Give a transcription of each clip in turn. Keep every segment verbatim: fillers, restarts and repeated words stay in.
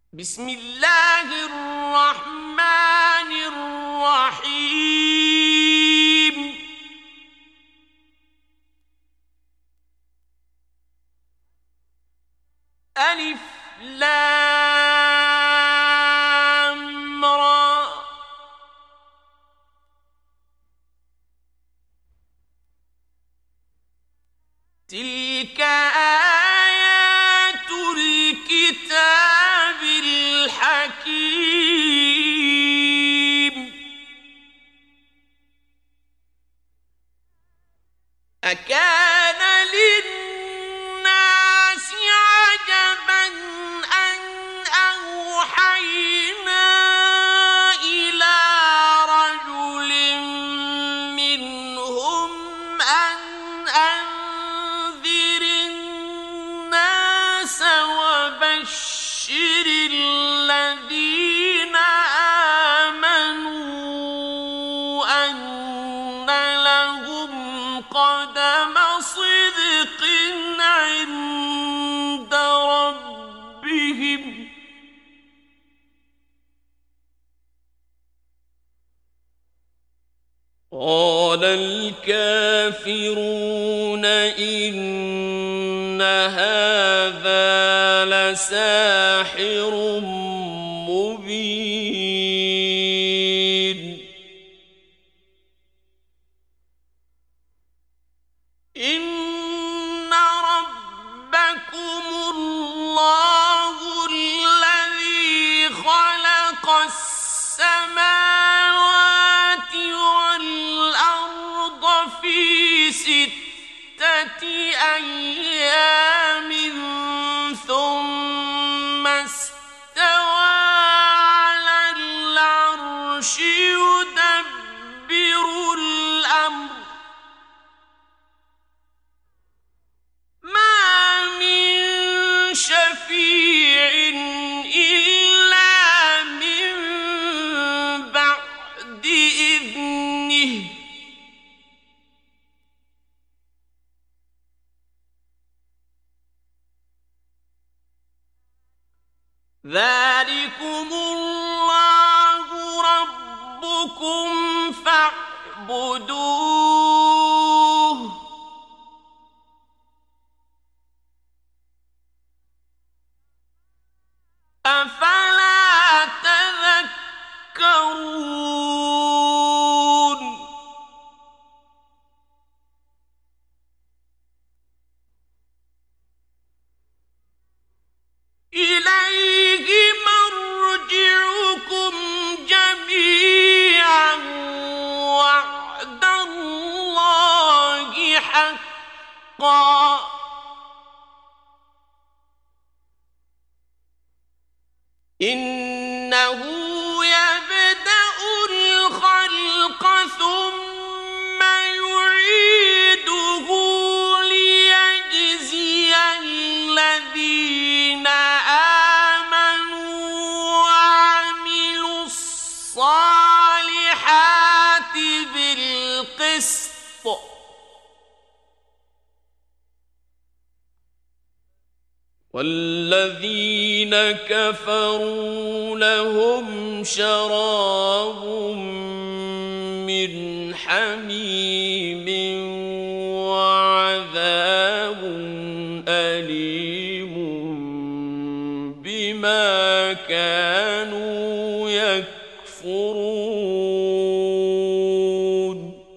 بسم الله الرحمن الرحيم. ألف لام را. تلك آيات الكتاب الحكيم. أكان للناس عجبا أن أوحينا إلى رجل منهم أن أنذر الناس وبشر الذين آمنوا أن لهم قدم صدق عند ربهم. قال الكافرون إن هذا لساحر مبين. إن ربكم الله الذي خلق السماوات والأرض في ستة أيام ثم استوى على العرش يدبر الأمر. ما من شفيع إلا من بعد إذنه. ذلكم الله ربكم فاعبدوه. أفلا تذكرون. إليه مرجعكم جميعا وعد الله حقا. إنه يبدأ الخلق ثم يعيده ليجزي الذين آمنوا وعملوا الصالحات بالقسط. والذين كفروا لهم شراب من حميم وعذاب أليم بما كانوا يكفرون.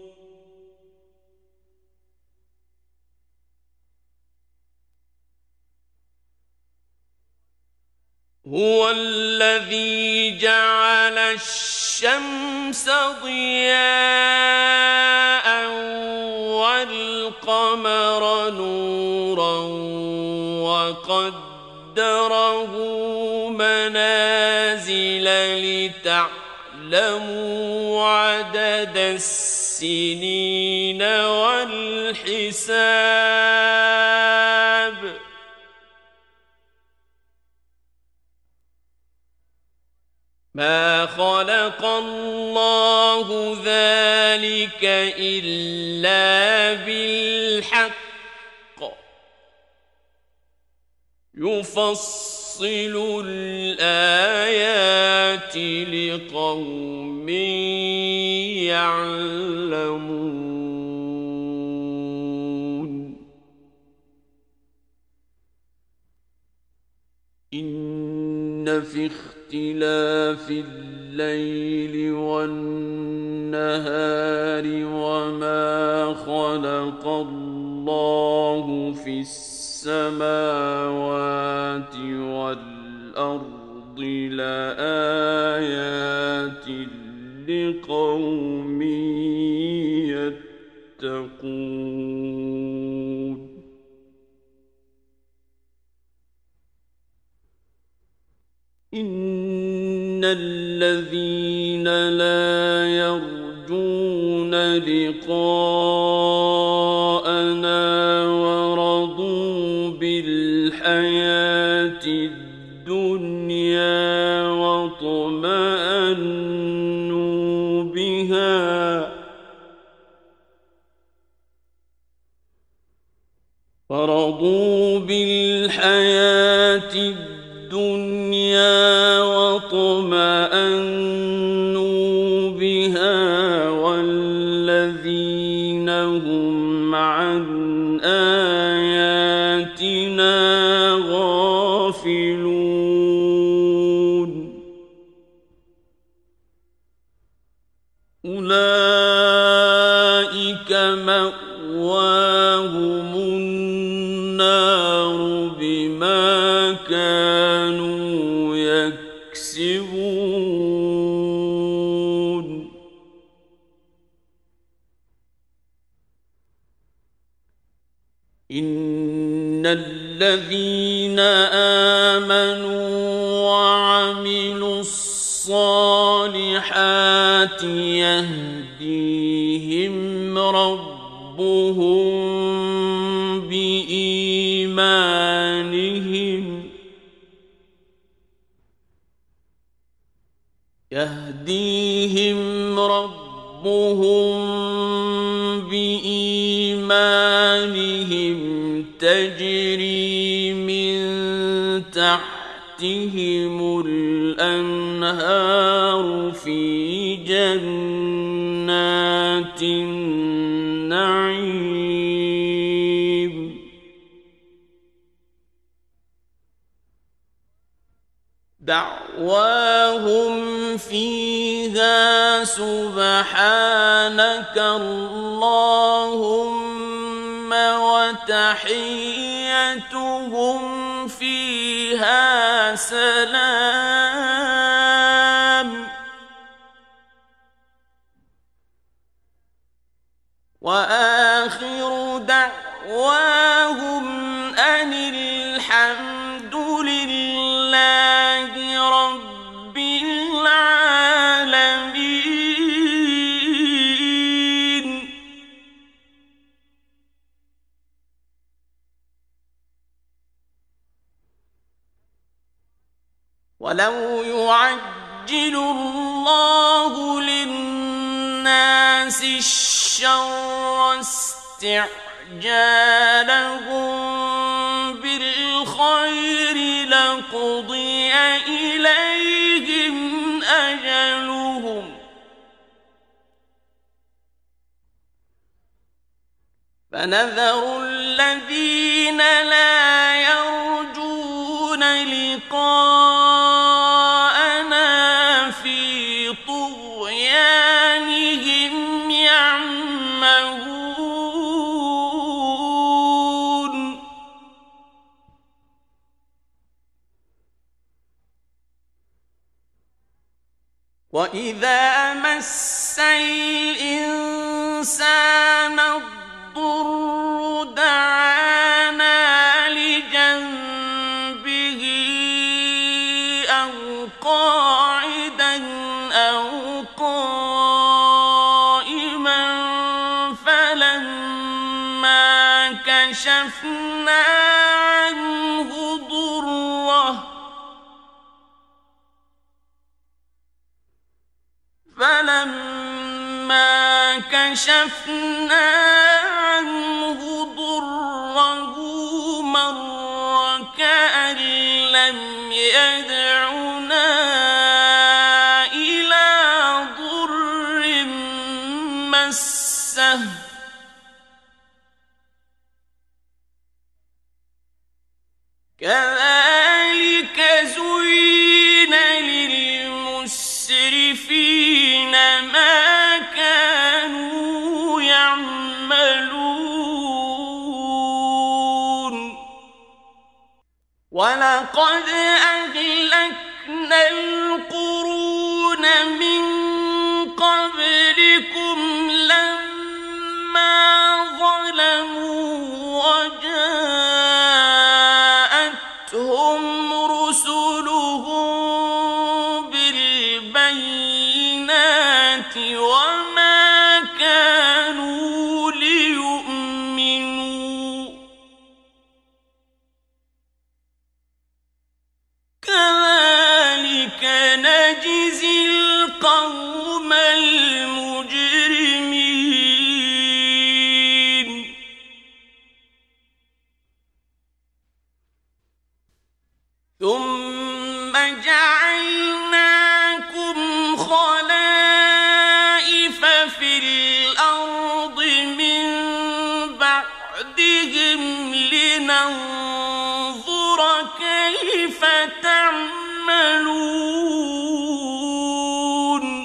هو الذي جعل الشمس ضياء والقمر نورا وقدره منازل لتعلموا عدد السنين والحساب. ما خلق الله ذلك إلا بالحق يفصل الآيات لقوم يعلمون إن في اختلاف الليل والنهار وما خلق الله في السماوات والأرض لآيات لقوم يتقون إن الذين لا يرجون لقاءنا ورضوا بالحياة الدنيا واطمأنوا بها ورضوا بالحياة الدنيا واطمأنوا بها والذين هم عن آياتنا غافلون أولئك مأواهم النار بما كانوا يكسبون إن الذين آمنوا وعملوا الصالحات يهديهم ربهم بإيمانهم يهديهم ربهم بإيمانهم تجري من تحتهم الأنهار في جنات النعيم دعواهم فيها سبحانك اللهم وتحيتهم فيها سلام وآخر دعواهم أن الحمد لله رب العالمين ولو يعجل الله للناس الشر استعجالهم بالخير لقضي إليهم أجلهم فنذر الذين لا يرجون لقاءنا في طغيانهم يعمهون وإذا مس الإنسان الضر دعانا لجنبه أو قاعدا أو قائما فلما كشفنا عنه ضره فلما كشفنا عنه ضره مر كأن لم يدعنا إلى ضر مسه كذلك زين للمسرفين ما كانوا يعملون ولقد أهلكنا القرون من قبلكم لما ظلموا وجاءتهم رسلهم بالبينات وما كانوا ليؤمنوا كذلك نجزي القوم المجرمين ثم جعلناكم خلائف في الأرض من بعدهم لننظر كيف تعملون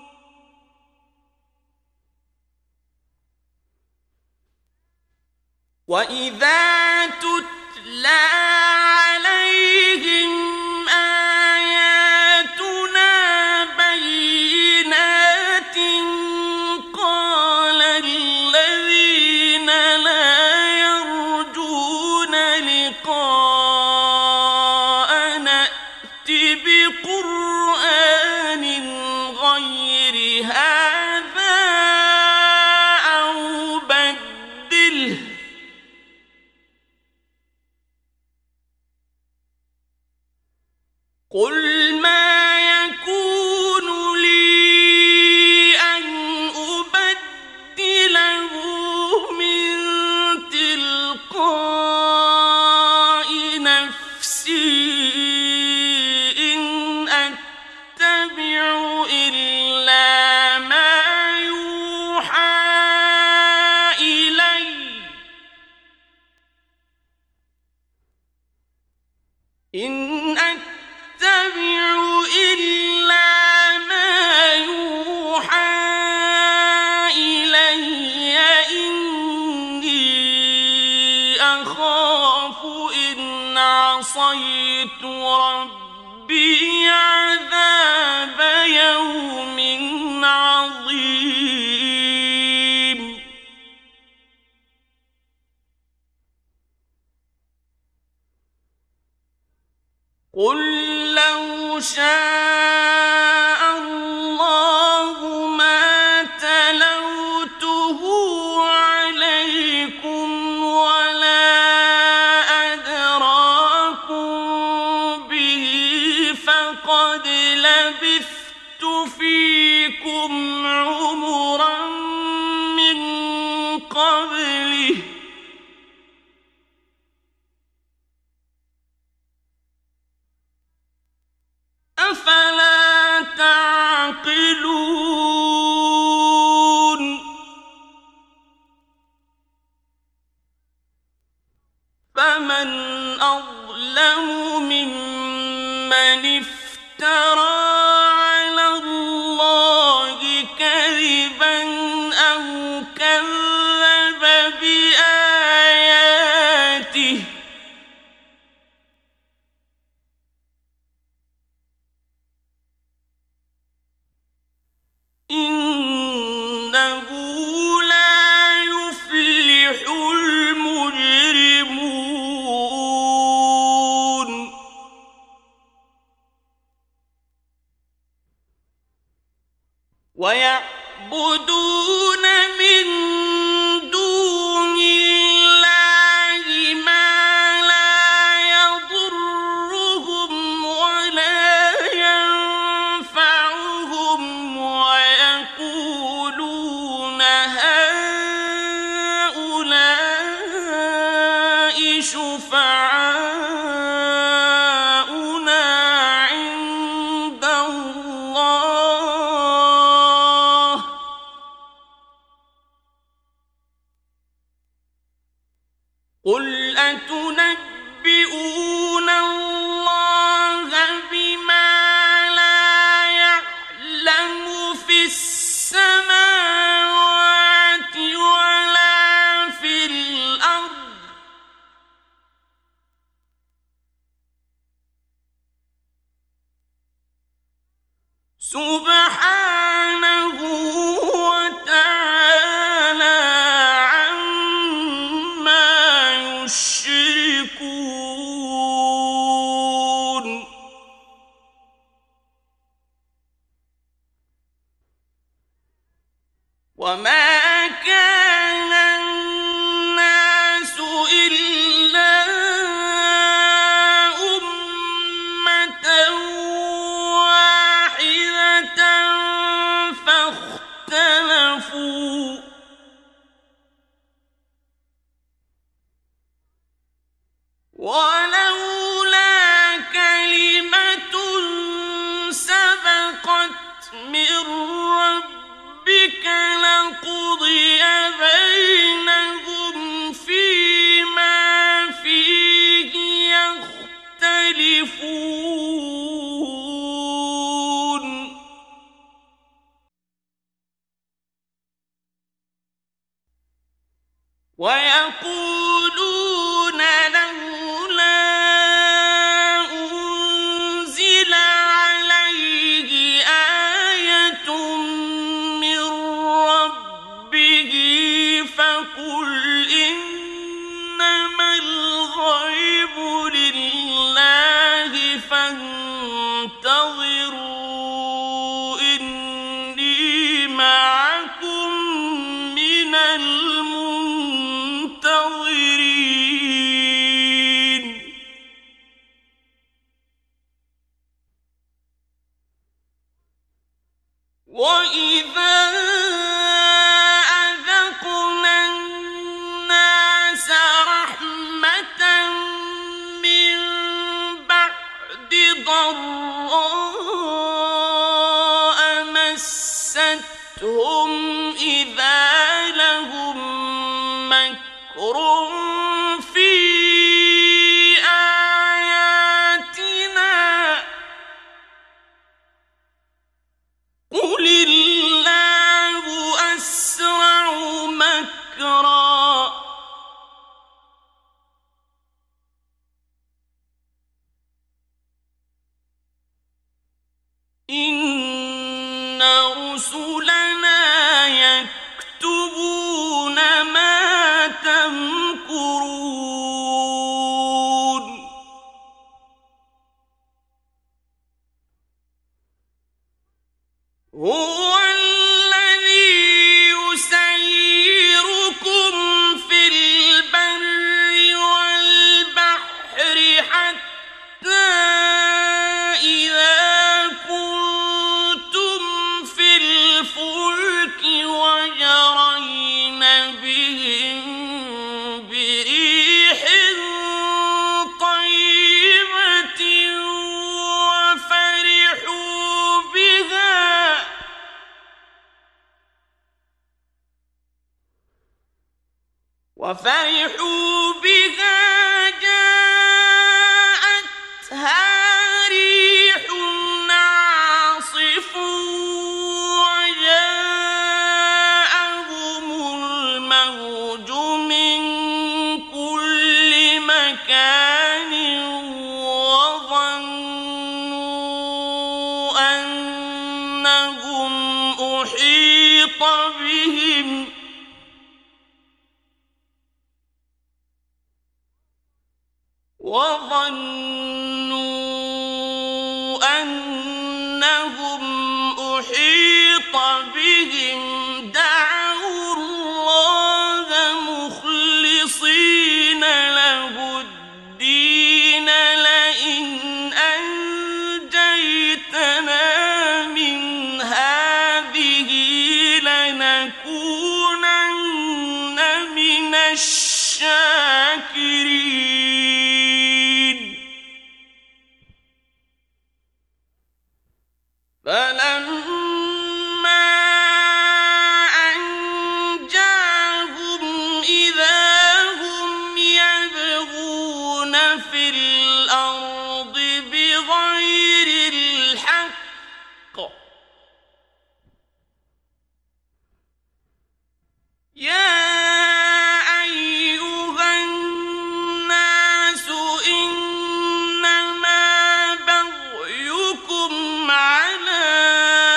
وإذا تتلى عليهم آياتنا بينات قال الذين لا يرجون لقاءنا ائت بقرآن غير هذا أو بدله قل ما يكون لي أن أبدله من تلقاء نفسي إن أتبع إلا ما يوحى إلي إن أتبع إلا ما يوحى إلي إني أخاف إن عصيت ربي عذاب يوم عظيم قل لو شاء الله ما تلوته عليكم ولا أدراكم به فقد لبثت فيكم عمرا من قبله أفلا تعقلون فمن أظلم ممن افترى على الله كذبا أو كذب بآياته إنه لا يفلح المجرمون ويعبدون من دون الله ما لا يضرهم ولا ينفعهم ويقولون هؤلاء شفعاؤنا سبحانه وتعالى عما يشركون وما كان الناس إلا أمة واحدة فاختلفوا ولولا كلمة سبقت من ربك لقضي بينهم فيما فيه يختلفون ويقولون لولا أنزل عليه آية من ربه فقل إنما الغيب لله فانتظروا إني معكم من المنتظرين وإذا أذقنا الناس رحمة من بعد ضراء مستهم إذا لهم مكر في آياتنا قل الله أسرع مكرا إن رسلنا يكتبون ما تمكرون هو الذي يسيركم في البر والبحر حتى إذا كنتم في الفلك وجرين بهم بريح طيبة وفرحوا بها وفرحوا بها جاءتها ريح عاصف وجاءهم الموج من كل مكان وظنوا أنهم أحيط بهم وظنوا أنهم أحيط بهم دعوا الله مخلصين له الدين لئن أنجيتنا من هذه لنكونن من الشاكرين فلما أنجاهم إذا هم يبغون في الأرض بغير الحق يا أيها الناس إنما بغيكم على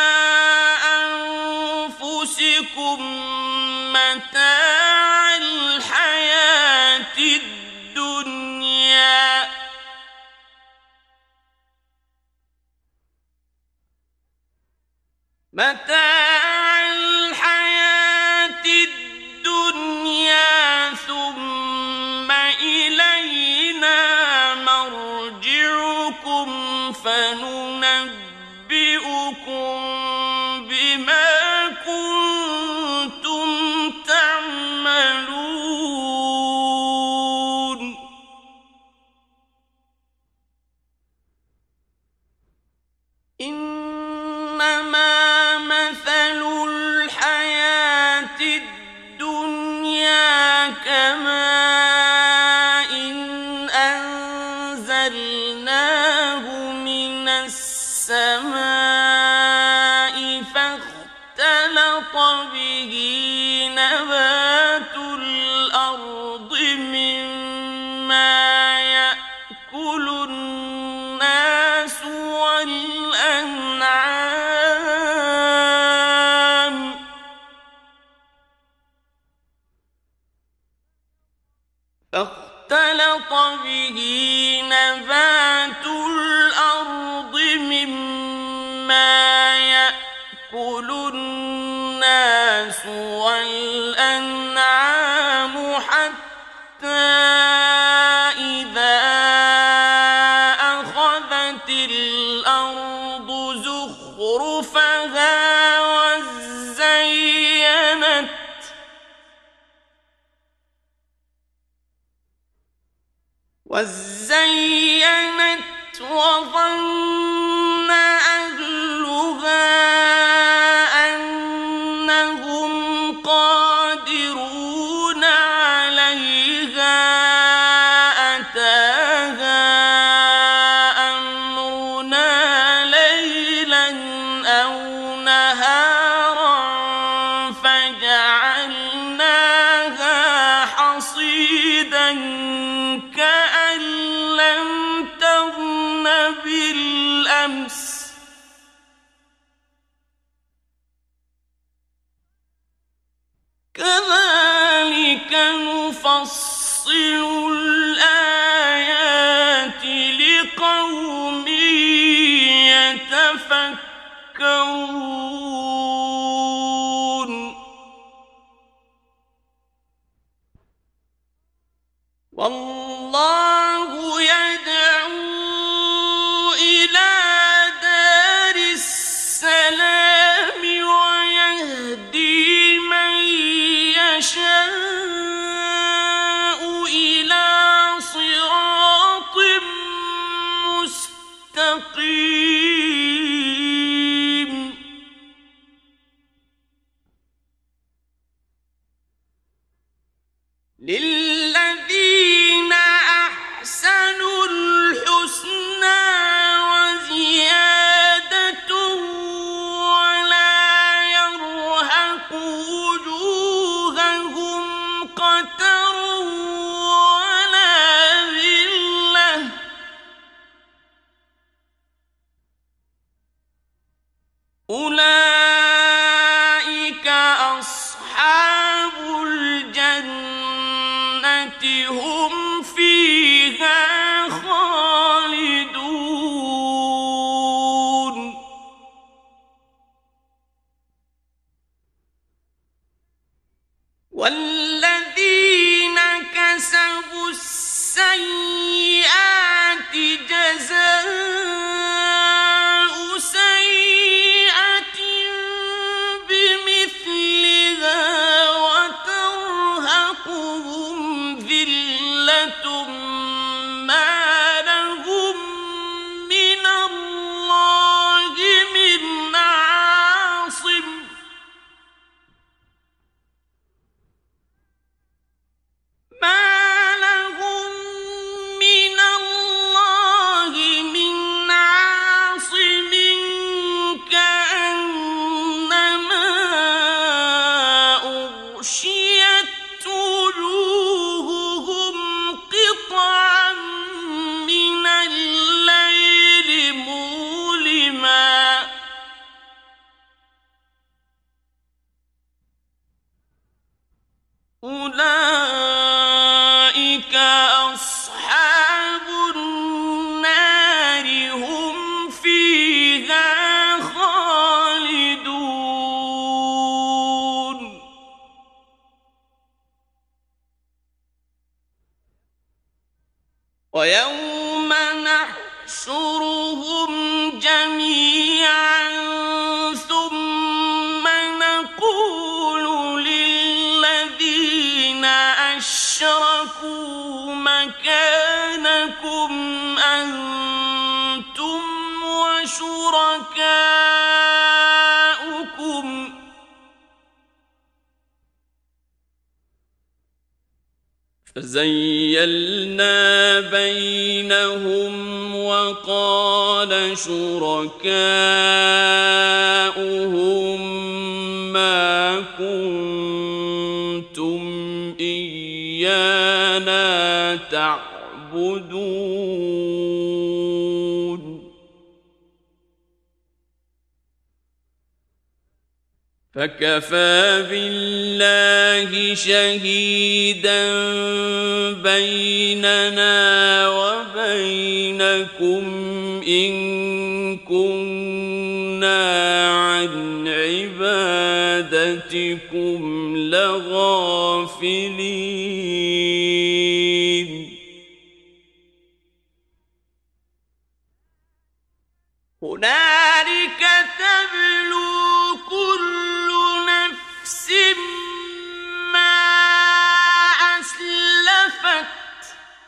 متاع الحياة الدنيا ثم إلينا مرجعكم فننبئكم بما كنتم تعملون إنما مثل الحياة الدنيا كماء أنزلناه من السماء فاختلط به نبات الأرض مما يأكل الناس والأنعام فاختلط به نبات الأرض مما يأكل الناس والأنعام حتى إذا أخذت الأرض زخرفها وزينت وزينت وظن أهلها أنهم قادرون عليها أتاها أمرنا ليلا أو نهارا فجعلناها حصيدا كأن لم تغن بالأمس كذلك نفصل الآيات لقوم يتفكرون والله يدعو إلى دار السلام ويهدي من يشاء إلى صراط مستقيم للذين أحسنوا الحسنى وزيادة ولا يرهق وجوههم قتر ولا ذلة أولئك أصحاب الجنة هم فيها خالدون والذين كسبوا السيئات جزاء سيئة بمثلها وترهقهم ذلة شركاؤكم فزيلنا بينهم وقال شركاؤهم ما كنتم إيانا تعبدون فكفى بالله شهيدا بيننا وبينكم إن كنا عن عبادتكم لغافلين هنالك تبلو كل نفس ما أسلفت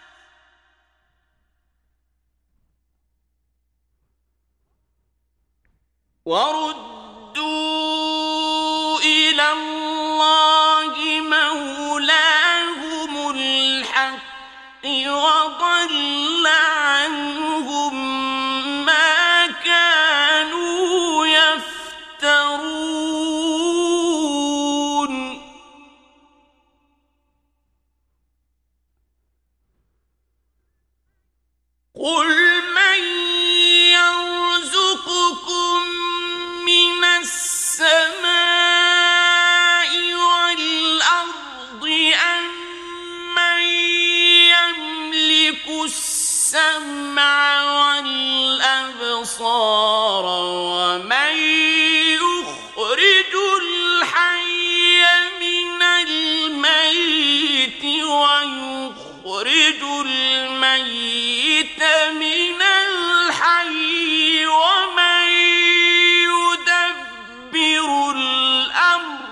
وردوا إلى الله مولاهم الحق وضل عنهم ما كانوا يفترون قل من يرزقكم من السماء والأرض أم من يملك السمع والأبصار ومن يخرج الحي من الميت ويخرج الميت من الحي ومن يدبر الأمر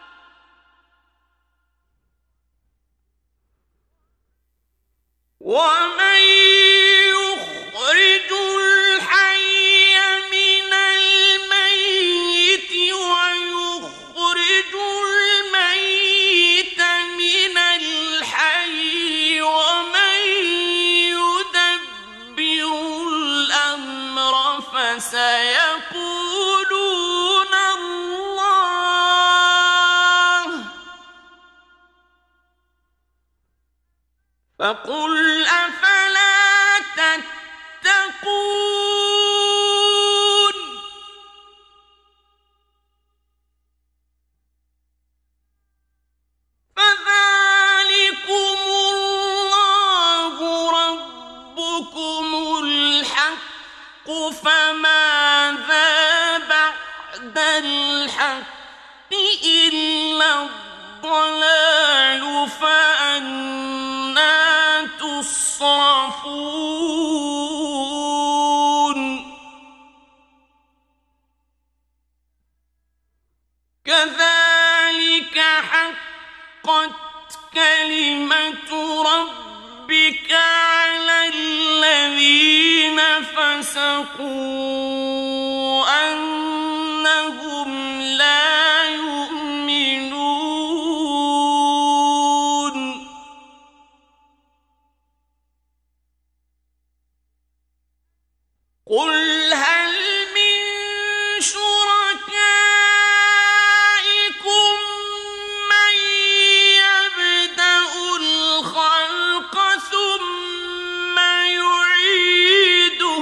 ومن يخرج الحي من الميت ويخرج الميت من الحي ومن يدبر الأمر فسيقولون الله فقل أفلا تتقون فذلكم الله ربكم الحق فماذا بعد الحق إلا الضلال فأنى تصرفون كذلك حقت كلمة ربك على الذين فسقوا أنهم لا يؤمنون قل هل من شركائكم من يبدأ الخلق ثم يعيده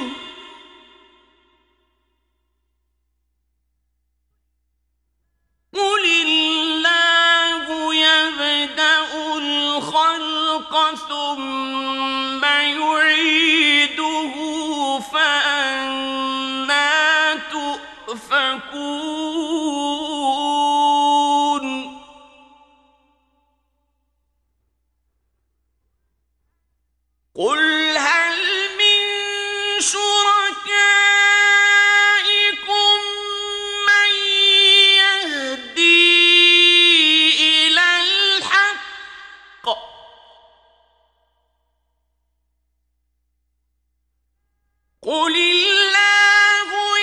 قل الله يبدأ الخلق ثم يعيده فأنى تؤفكون قل هل من شركائكم من يهدي إلى الحق قل الله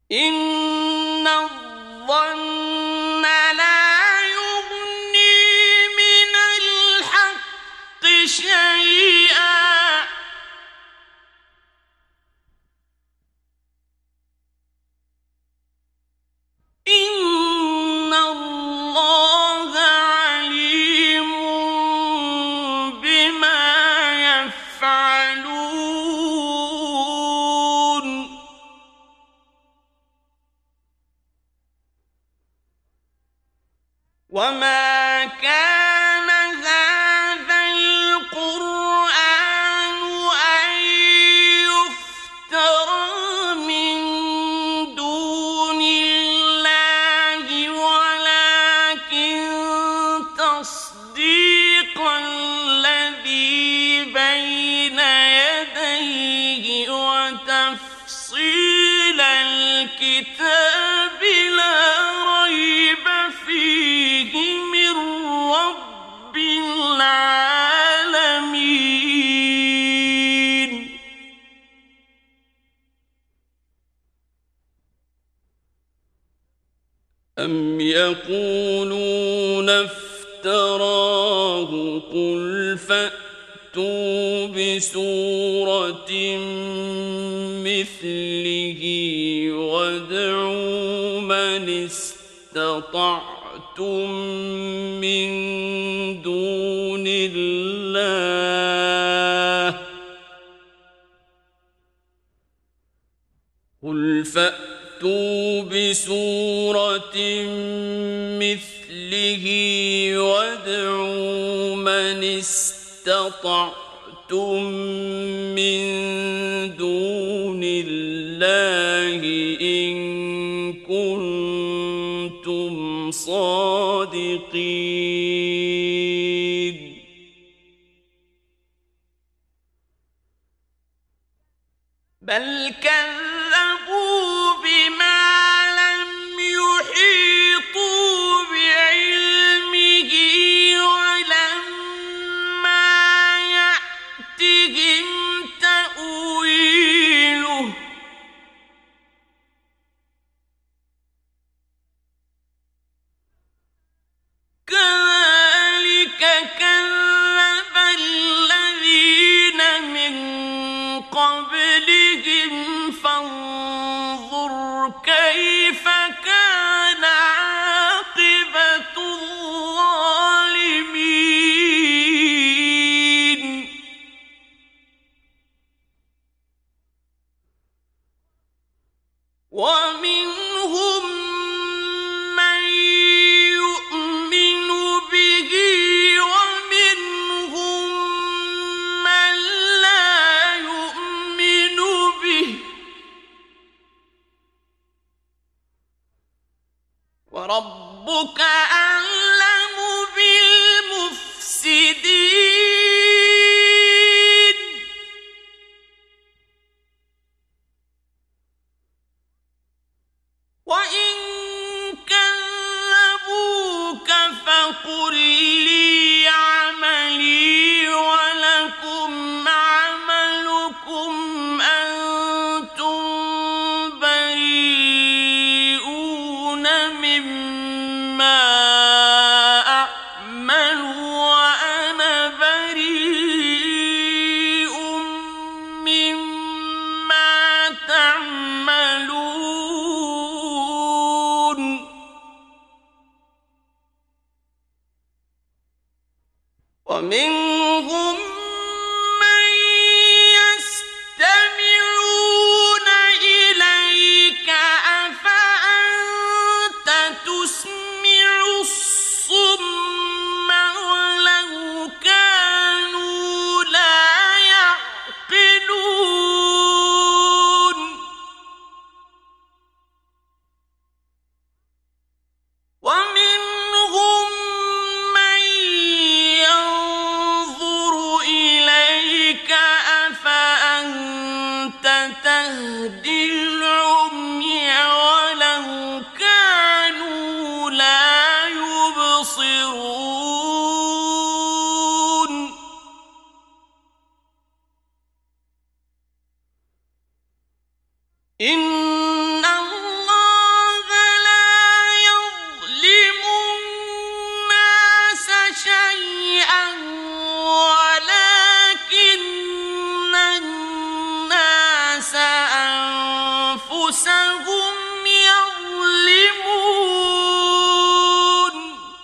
إن الظن لا يغني من الحق شيئا إن الله عليم بما يفعلون وما كان هذا القرآن أن يفترى من دون الله ولكن تصديق الذي بين يديه وتفصيل الكتاب لا ريب فيه من رب العالمين أم يقولون افتراه قل فأتوا بسورة مثله وادعوا من استطعتم من دون الله قل فأتوا بسورة مثله وادعوا من استطعتم من دون الله إن كنتم صادقين بل كذبوا بما لم يحيطوا بعلمه ولما يأتهم تأويله كذلك كذب الذين من قبلهم فانظر كيف كان عاقبة الظالمين ومنهم من يؤمن به ومنهم من لا يؤمن به وربك أعلم بالمفسدين وإن كذبوك فقل لي عملي ولكم عملكم أنتم بريئون مما أعمل وأنا بريء مما تعملون ومنهم من يستمعون إليك أفأنت تسمع الصم ولو كانوا لا يعقلون ومنهم من ينظر إليك أفأنت تهدي العمي ولو كانوا لا يبصرون إن الله أنفسهم يظلمون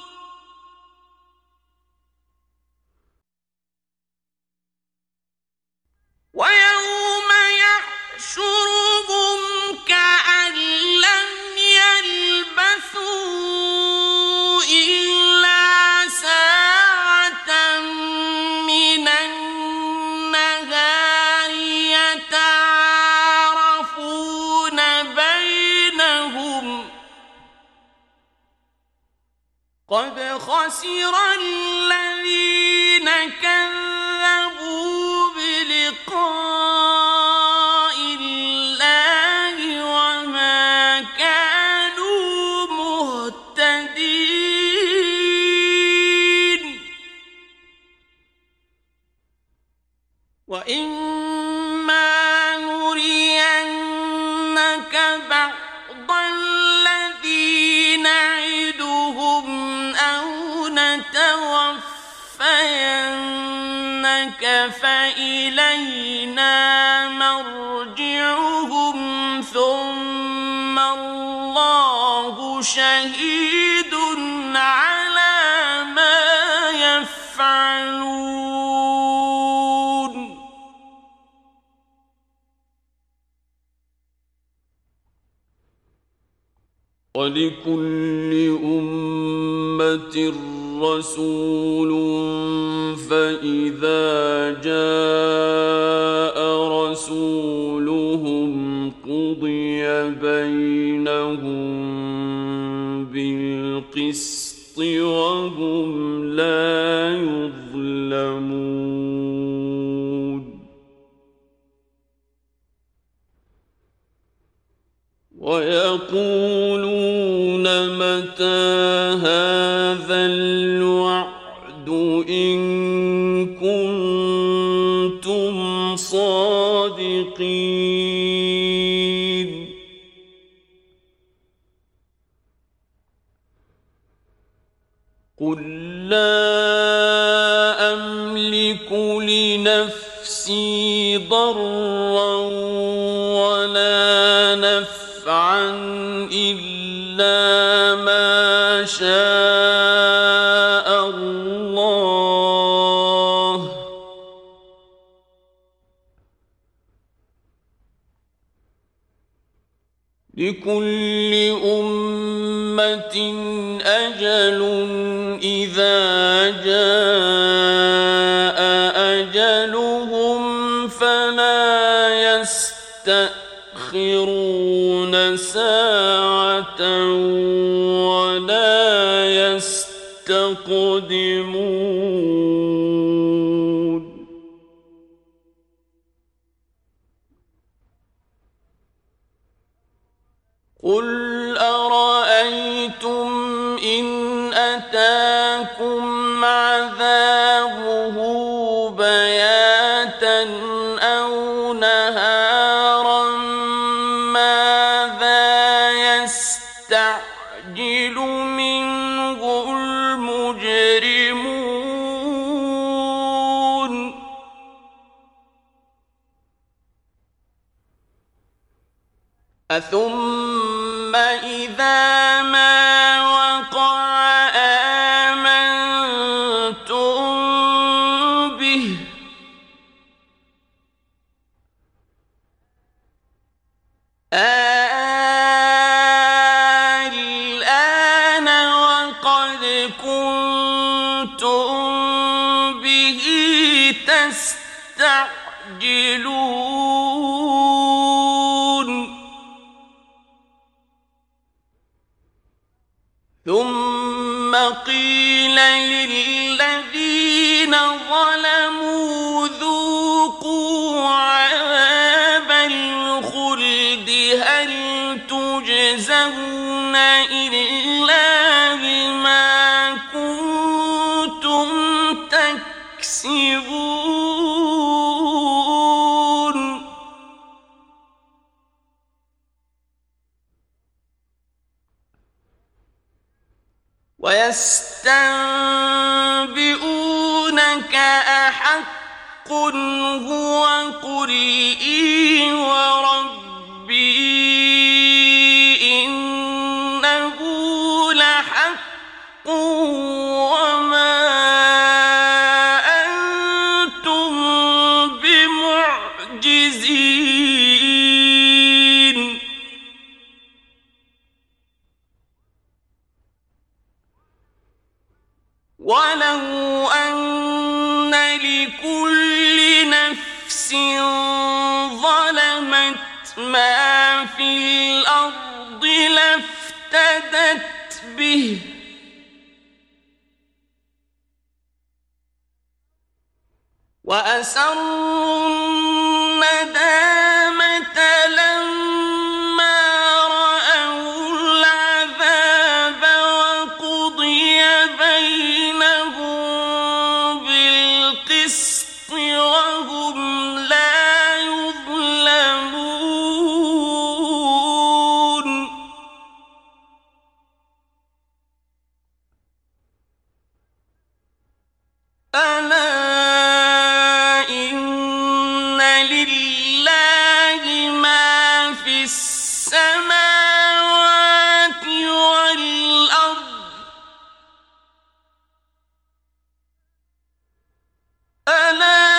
ويوم يحشرهم كأن لم يلبثوا إلا ساعة من النهار يتعارفون بينهم قد خسر الذين كذبوا بلقاء الله وما كانوا مهتدين وإما نرينك بعض الذي نعدهم أو نتوفينك فإلينا مرجعهم ثم الله شهيد على ما يفعلون ولكل أمة رسول فإذا جاء رسولهم قضي بينهم بالقسط وهم لا يظلمون ويقولون متى هذا الوعد إن كنتم صادقين قل لا أملك لنفسي ضرا ولا نفعا إلا ما شاء الله لكل أمة أجل إذا جاء أجلهم فلا يستأخرون ساعة ولا يستقدمون قل أرأيتم إن أتاكم عذابه بياتا أو نهارا ماذا يستعجل منه المجرمون أثم إذا ما وقع آمنتم به الآن وقد كنتم به تستعجلون ثم قيل للذين ظلموا ذوقوا عذاب الخلد هل تجزون إلا بما كنتم تكسبون ويستنبئونك أحق هو قل إي وربي ولو أن لكل نفس ظلمت ما في الأرض لافتدت به وأسروا الندامة لما رأوا العذاب وقضي بينهم بالقسط وهم لا يظلمون ألا السماوات والأرض ألا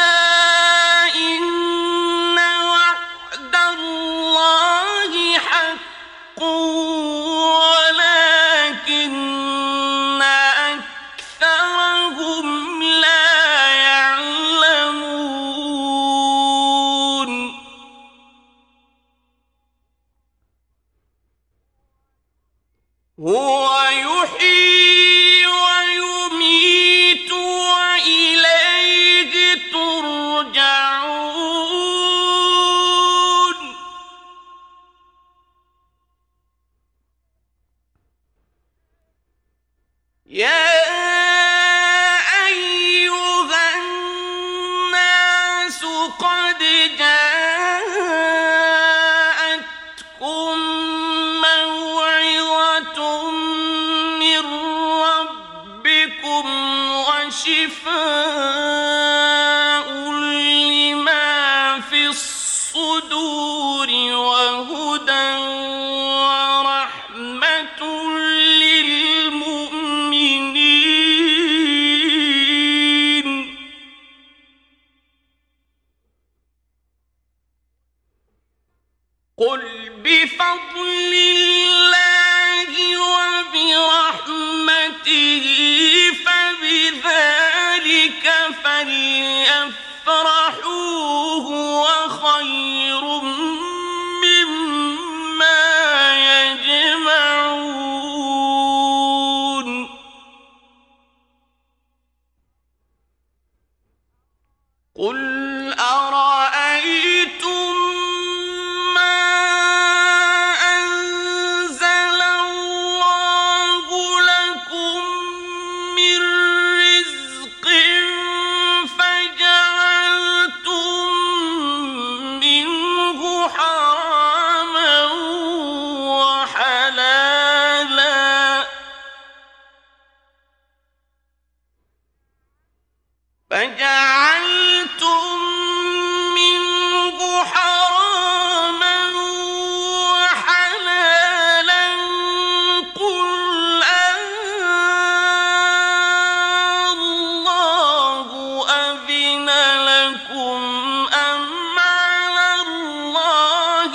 إن وعد الله حق ولكن أكثرهم لا يعلمون هو يحيي ويميت وإليه ترجعون يا أيها الناس قد جاءتكم من ربكم وشفاء لما في الصدور وهدى ورحمة للمؤمنين قل بفضل الله وبرحمته فبذلك فليفرحوا هو خير مما يجمعون قل أرأيتم فجعلتم منه حراما وحلالا قل الله أذن لكم أم على الله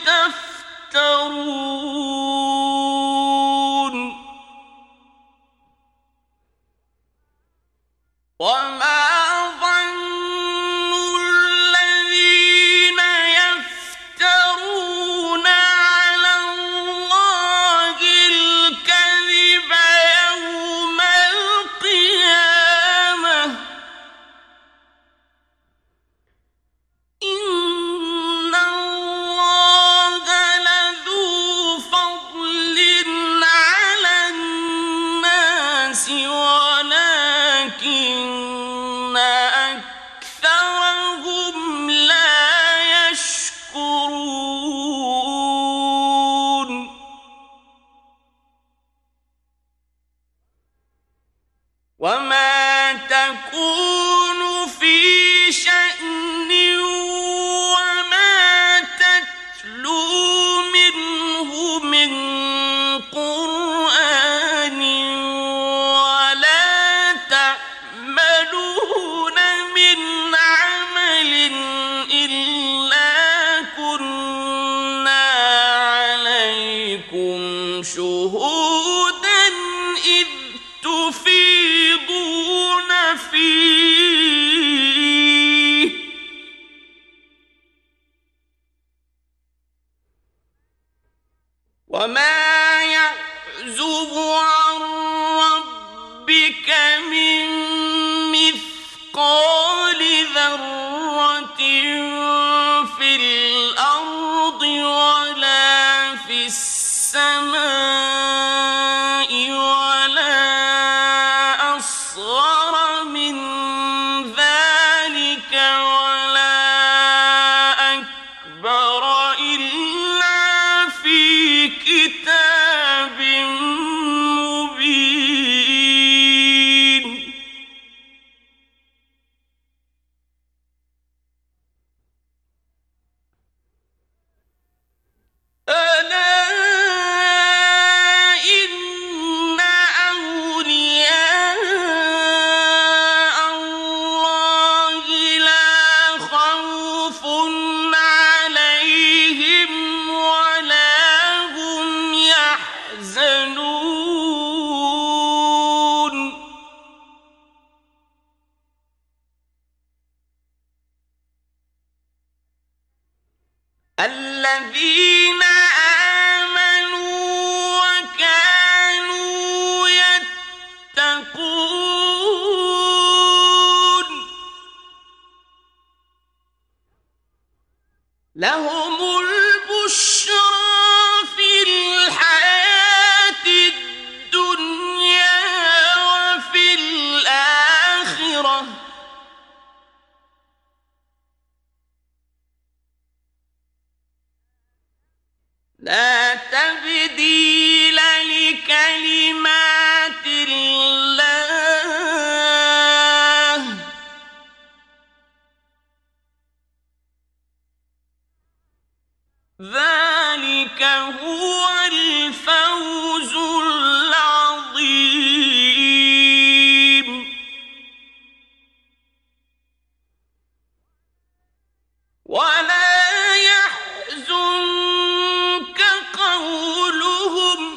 تفترون وما ولكن أكثرهم لا يشكرون وما تكون في شأن وما تتلو منه من قرآن ولا تعملون من عمل إلا كنا عليكم شهودا إذ تفيضون وما يعزب عن ربك من مثقال ذرة في الأرض ولا في السماء ولا أصغر من ذلك ولا أكبر إلا في كتاب مبين. ألا إن أولياء الله لا خوف عليهم ولا هم يحزنون. الذين آمنوا وكانوا يتقون لهم البشرى في الحياة الدنيا وفي الآخرة لا تبديل لكلمات الله ذلك هو الفوز العظيم. ولا يحزنك قولهم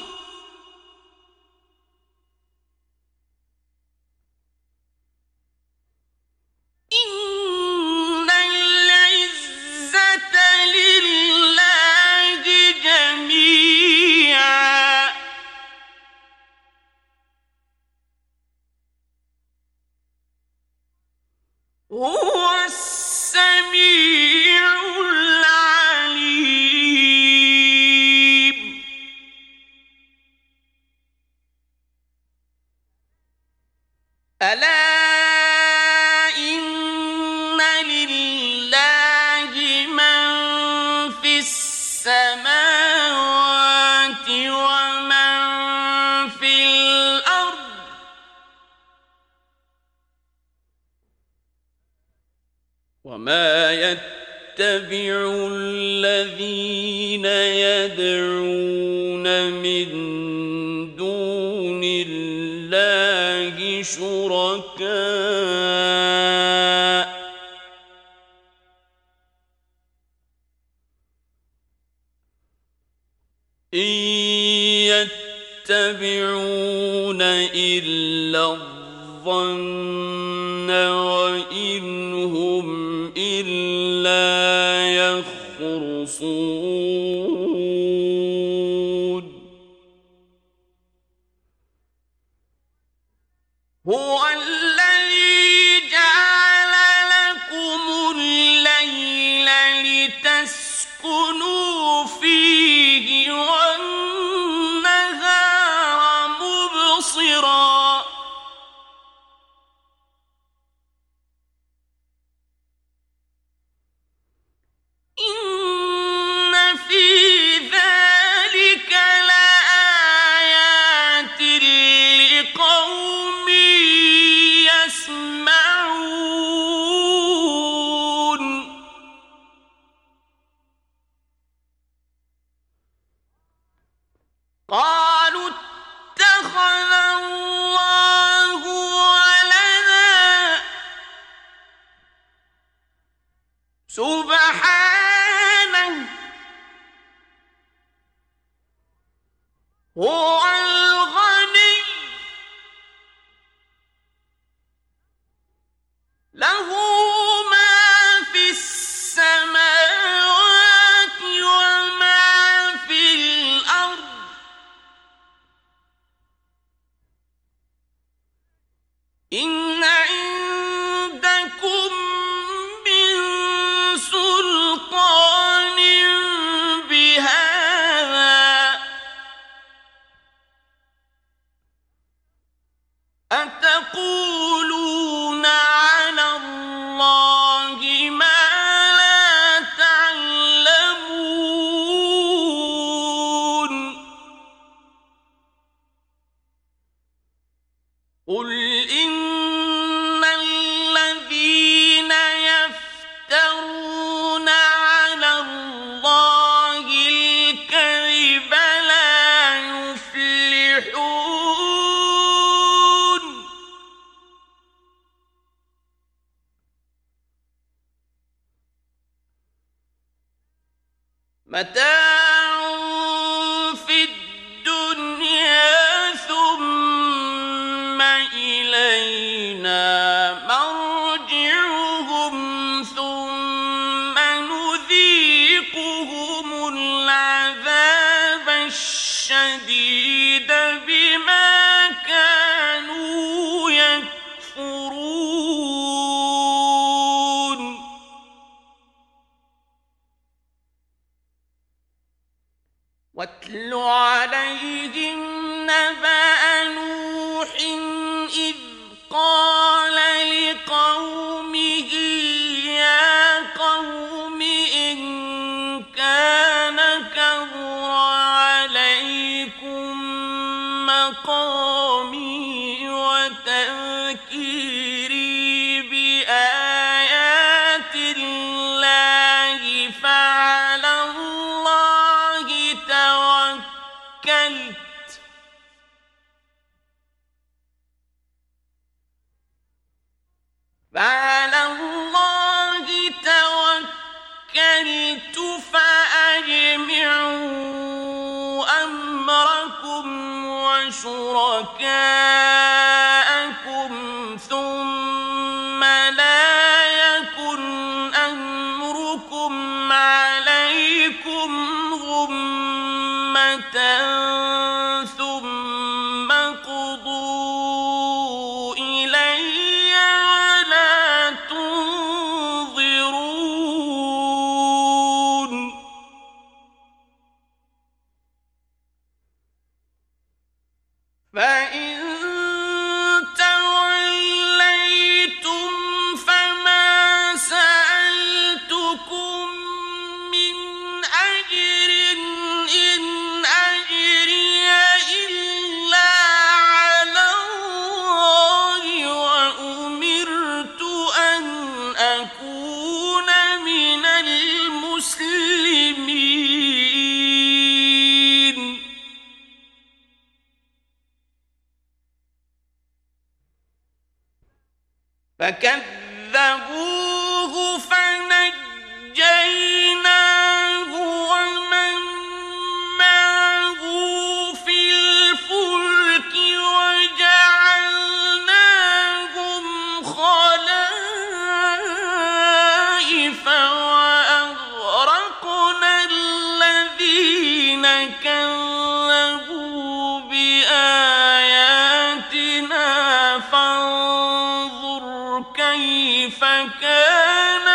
إن العزة لله جميعا هو السميع العليم. ألا إن لله من في السماوات ومن في الأرض وما يتبع الذين يدعون من دون الله شركاء إن يتبعون إلا الظن وإن هم إلا يخرصون. هو الذي جعل لكم الليل لتسكنوا فيه والنهار مبصرا إن في ذلك لآيات لقوم يسمعون. قالوا اتخذ الله ولدا سبحانه هو الغني له ما في السماوات وما في الأرض واتل عليهم نبأ نوح إذ قال لقومه يا قوم إن كان كبر عليكم مقامي وتذكيري بآيات الله فعلى الله توكلت فعلى الله توكلت فأجمعوا أمركم وشركاءكم ثم لا يكن أمركم عليكم غمة ثم قضوا إلي ولا تنظرون فإن توليتم فما سألتكم من أجر إن أجري إلا على الله وأمرت أن أكون من المسلمين فكذبوه فنجيناه ومن معه في الفلك وجعلناهم خلائف وأغرقنا الذين كذبوا بآياتنا فانظر كيف كان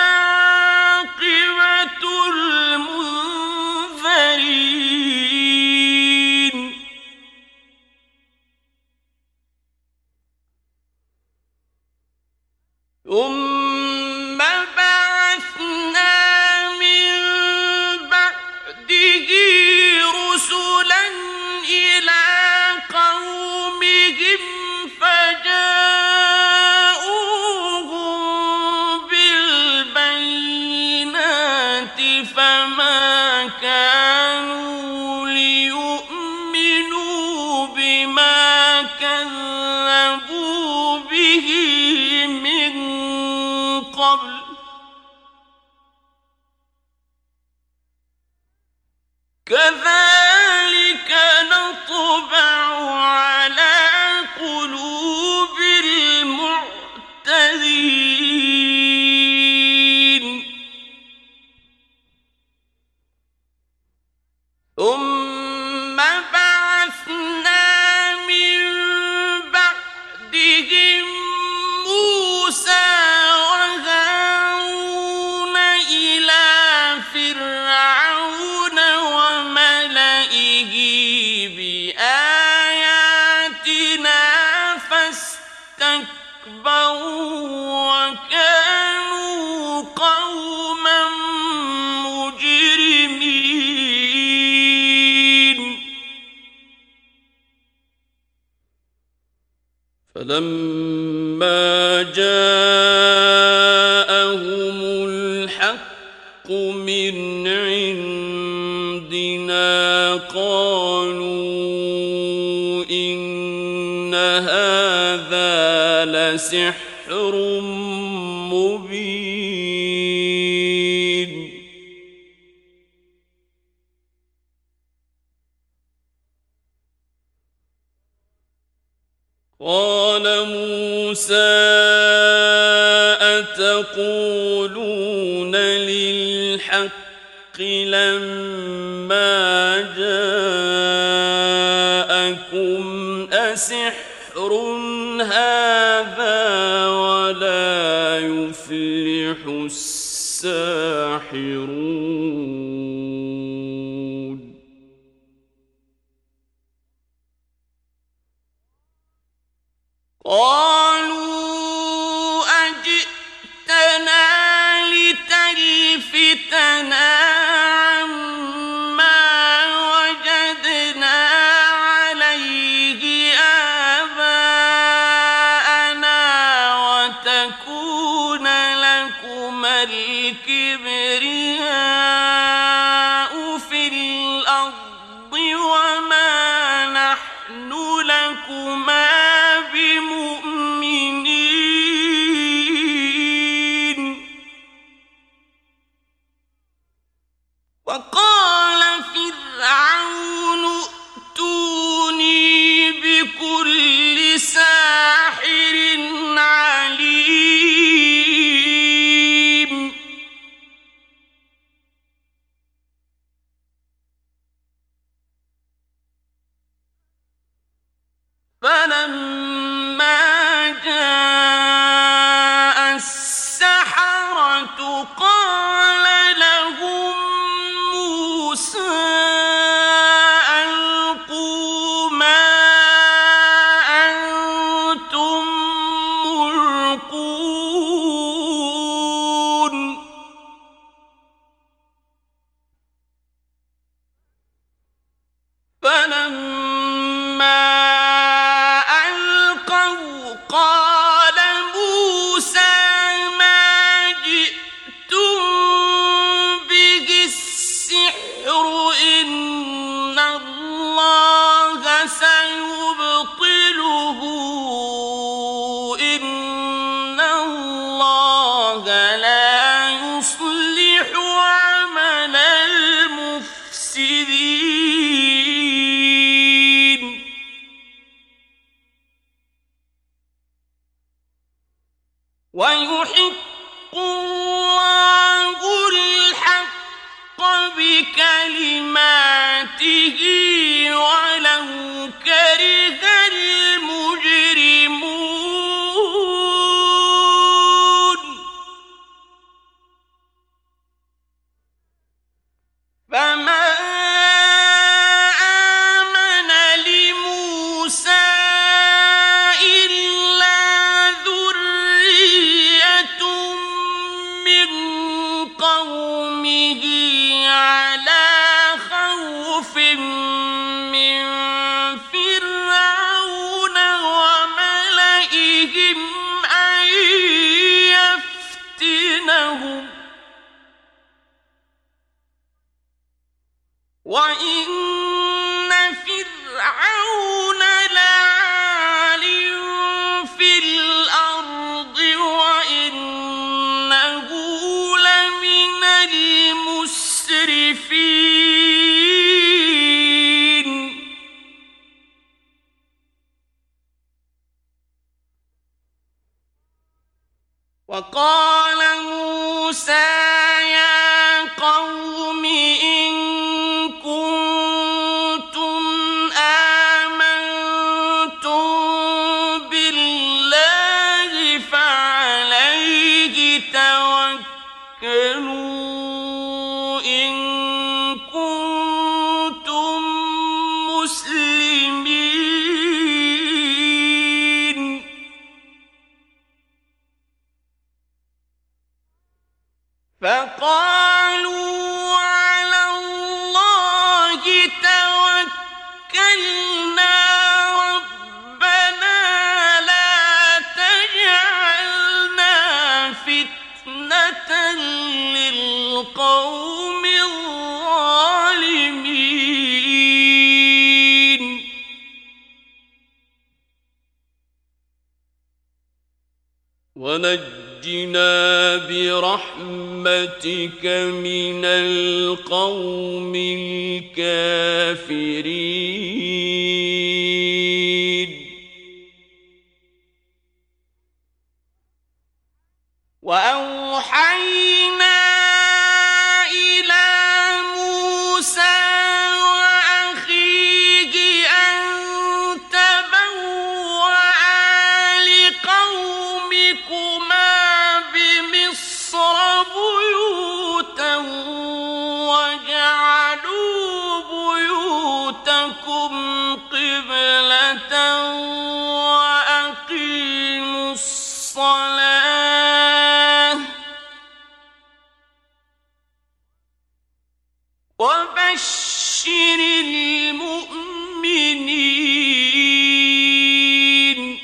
عاقبة المنذرين ثم بعثنا من بعده رسلا إلى قومهم فجاءوهم بالبينات فما كانوا ليؤمنوا بما كذبوا به من قبل كذلك نطبع على قلوب المعتدين ثم بعثنا من بعدهم موسى وهارون إلى فرعون وملئه بآياتنا فاستكبروا وكانوا قوما مجرمين فلما جاءهم الحق من عندنا قالوا إن هذا لسحر مبين قال موسى أتقولون للحق لما جاءكم أسحر هذا ولا يفلح الساحرون. الساحرون. الكبرياء في الأرض وما نحن لكما بمؤمنين وقال فرعون ائتوني بكل ساحر عليم فلما جاء السحرة قال لهم موسى ألقوا ما أنتم ملقون فلما ألقوا قال موسى ما جئتم به السحر إن الله سيبطله إن الله لا يصلح عمل المفسدين ويحق الله الحق بكلماته ولو كره المجرمون فما آمن لموسى إلا ذرية من قومه على خوف من فرعون وملئهم أن يفتنهم وإن فرعون لعال في الأرض وإنه لمن المسرفين وقال موسى يا قوم إن كنتم آمنتم بالله فعليه توكلوا إن كنتم مسلمين فقالوا على الله توكلنا ربنا لا تجعلنا فتنة للقوم الظالمين ونجنا برحمتك من القوم الكافرين وأوحينا إلى موسى وأخيه أن تبوأ لقومكما بمصر بيوتا واجعلوا بيوتكم قبلة وأقيموا الصلاة وبشر المؤمنين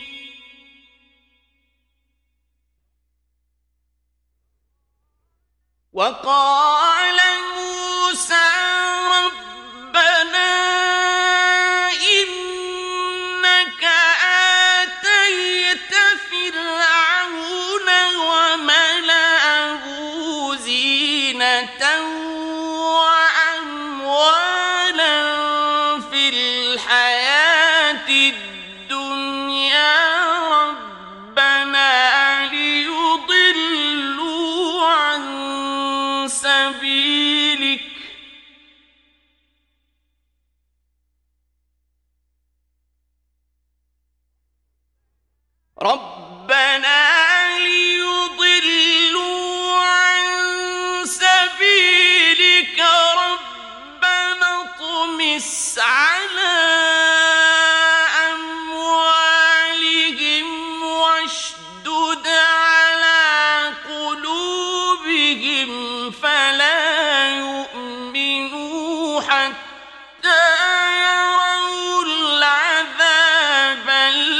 ربنا ليضلوا عن سبيلك ربنا اطمس على أموالهم واشدد على قلوبهم فلا يؤمنوا حتى يروا العذاب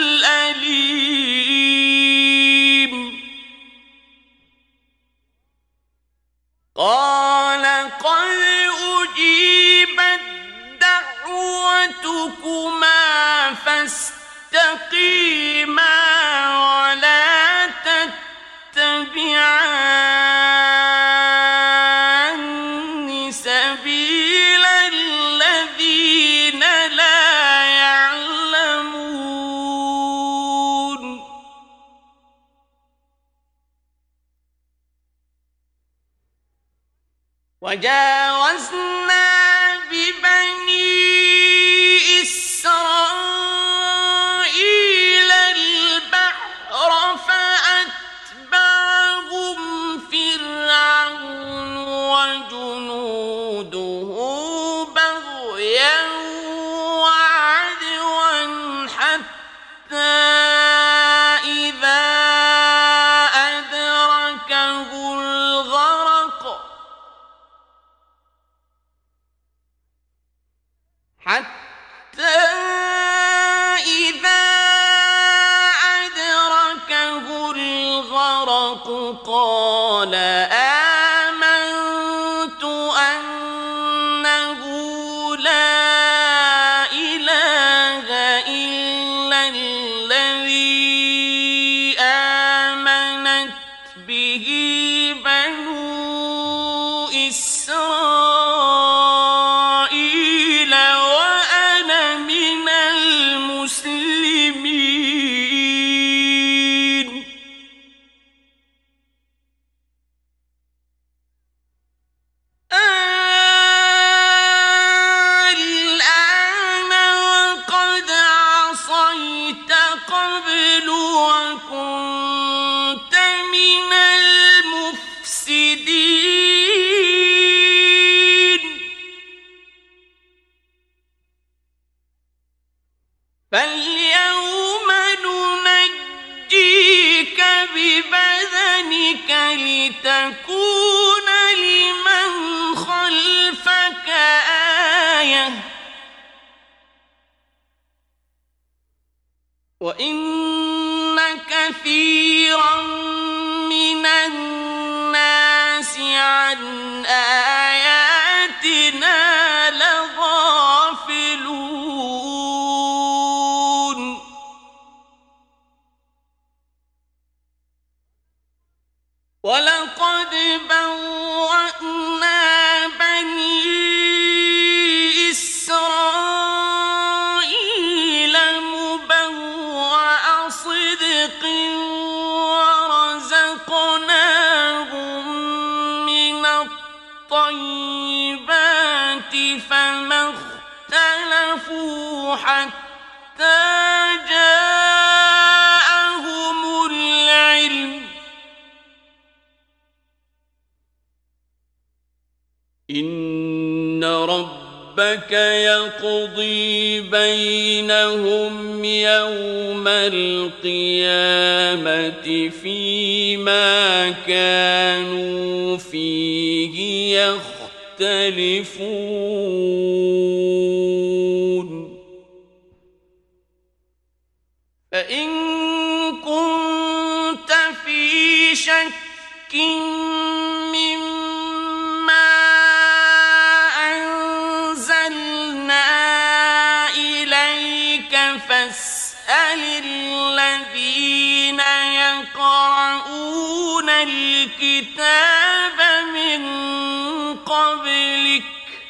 الأليم قال قد أجيبت دعوتكما فاستقيما ولا تتبعان سبيل الذين لا يعلمون وجاوزنا ببني إسرائيل البحر فأتبعهم فرعون وجنوده بغيا وعدوا حتى إذا أدركه الغرق حتى إذا أدركه الغرق قال آمنت أنه لا إله إلا الذي آمنت به بنو إسرائيل وأنا من المسلمين الآن وقد عصيت قبل وكنت من المفسدين فاليوم ننجيك ببدنك لتكون لمن خلفك آية وإن كثيرا من الناس عن آياتنا لغافلون ولقد بوأنا بني إسرائيل مبوأ صدق ورزقناهم من الطيبات فما اختلفوا حتى جاءهم العلم إن ربك يقضي بينهم يوم القيامة فيما كانوا فيه يختلفون فإن كنت في شك مما أنزلنا إليك فاسأل الذين يقرؤون الكتاب من قبلك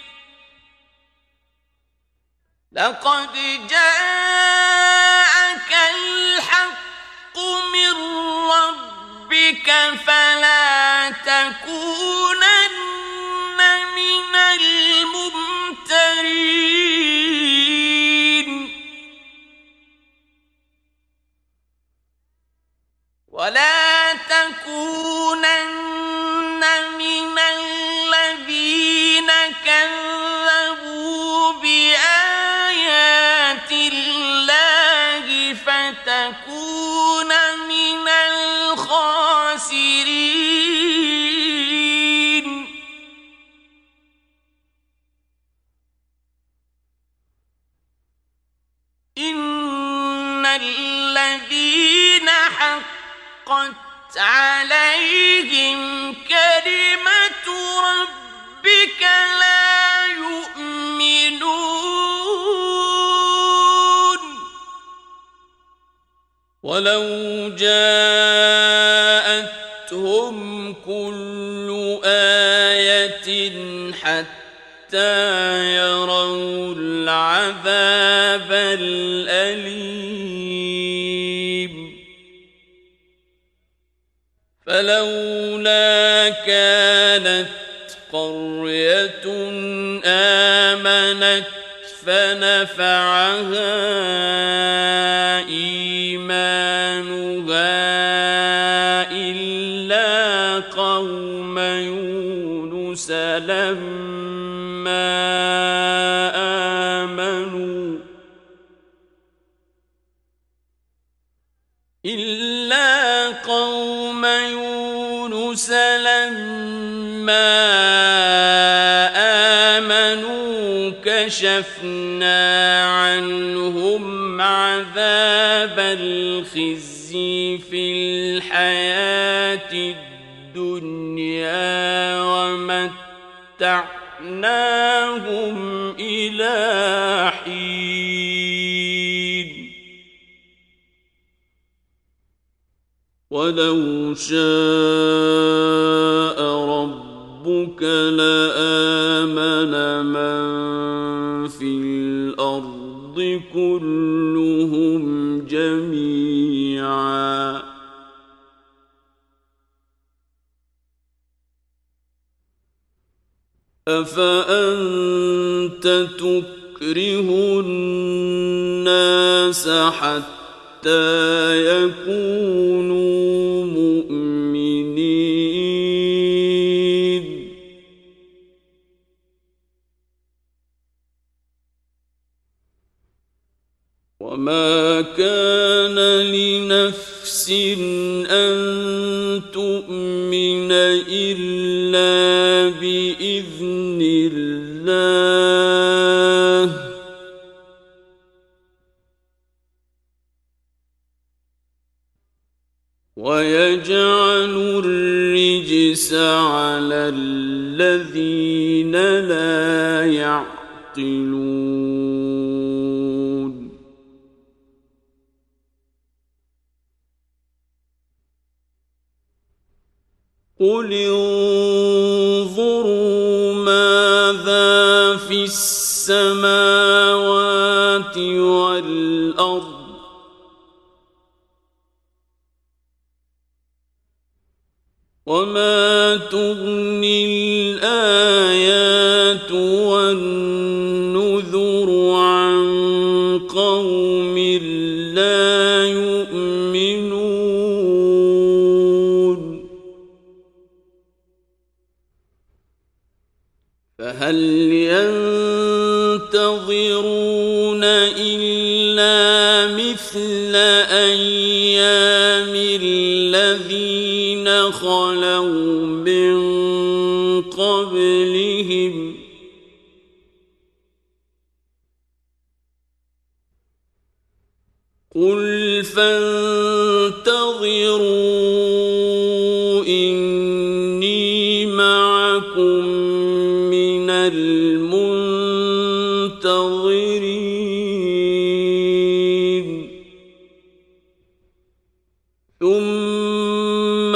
لقد جاءك الحق من ربك فلا تكونن من الممترين. إن الذين حقت عليهم كلمة ربك لا يؤمنون ولو جاءتهم كل آية حتى يروا العذاب الأليم فلولا كانت قرية آمنت فنفعها إيمانها إلا قوم يونس لما آمنوا إلا قوم يونس لما آمنوا كشفنا عنهم عذاب الخزي في الحياة الدنيا ومتعناهم إلى حين ولو شاء ربك لآمن من في الأرض كلهم جميعا أفأنت تكره الناس حتى يكونوا مؤمنين وما كان لنفس أن تؤمن إلا بإذن الله ويجعل الرجس على الذين لا يعقلون قل انظروا ماذا في السماوات والأرض وما تغني الآيات والنذر عن قوم لا يؤمنون فهل ينتظرون إلا مثل أيام الذين خلوا من قبلهم قل فانتظروا إني معكم من المنتظرين ثم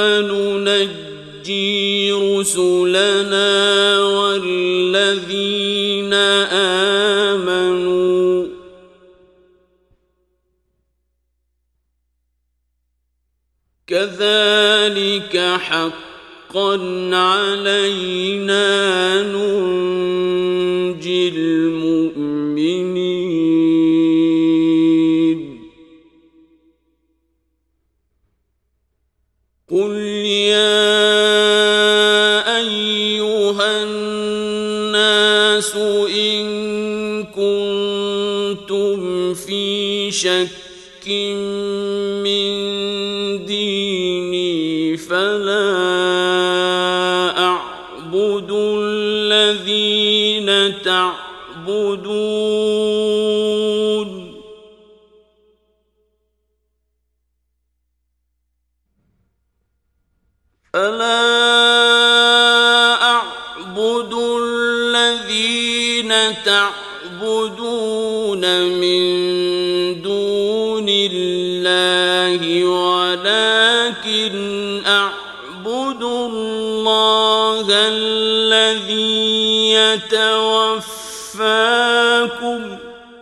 ننجي رسلنا والذين آمنوا كذلك حقا علينا ننجي المؤمنين قل يا أيها الناس إن كنتم في شك من ديني فلا أعبد الذين تعبدون ألا أعبد الذين تعبدون من دون الله ولكن أعبد الله الذي يتوفاكم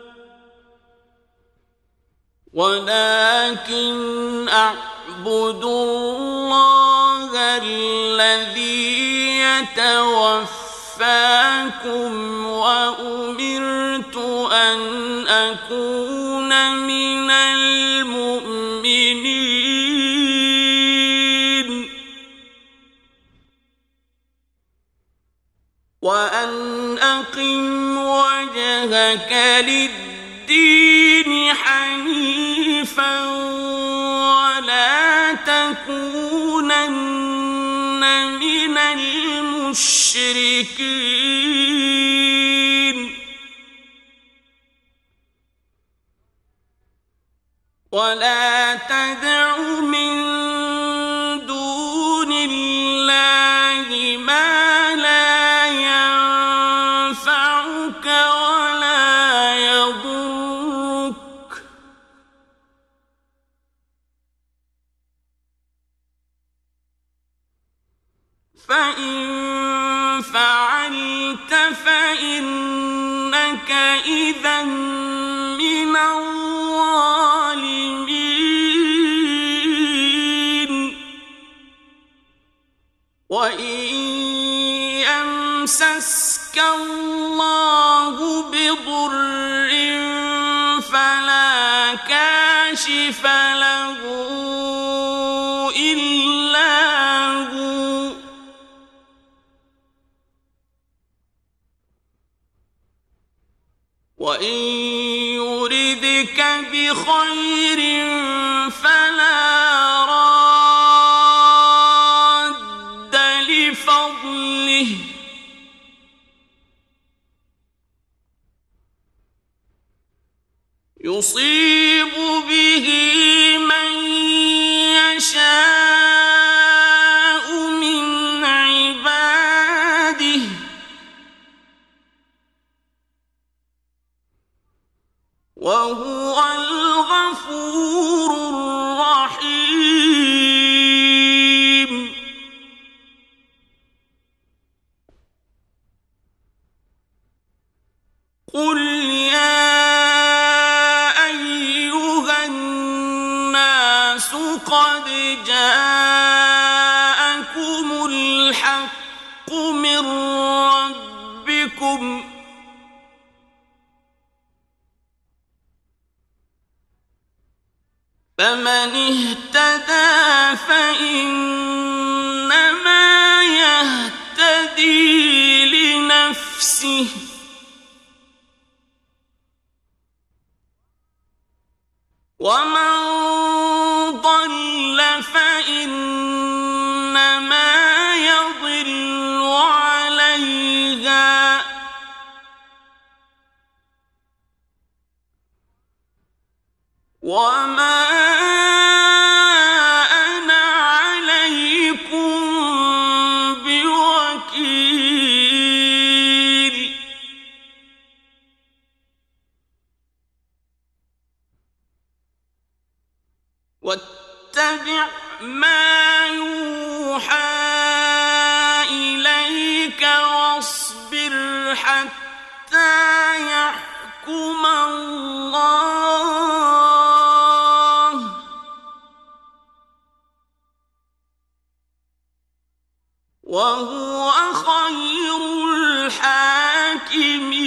ولكن أعبد الله الذي يتوفاكم وأمرت أن أكون من المؤمنين وأن أقم وجهك للدين حنيفا ولا تكونن من المشركين ولا تدع من دون الله ما لا ينفعك ولا يضرك فإن فعلت فإنك إذا من الظالمين وإن يمسسك الله بضر فلا كاشف له إلا هو وإن يردك بخير فلا راد لفضله يصيب به من يشاء من عباده وهو الغفور الرحيم قل يا أيها الناس قد جاءكم الحق من ربكم فمن اهتدى فإنما يهتدي لنفسه ومن ضل فإنما يضل عليها وما أنا عليكم بوكيل واتبع ما يوحى إليك واصبر حتى يحكم الله وهو خير الحاكمين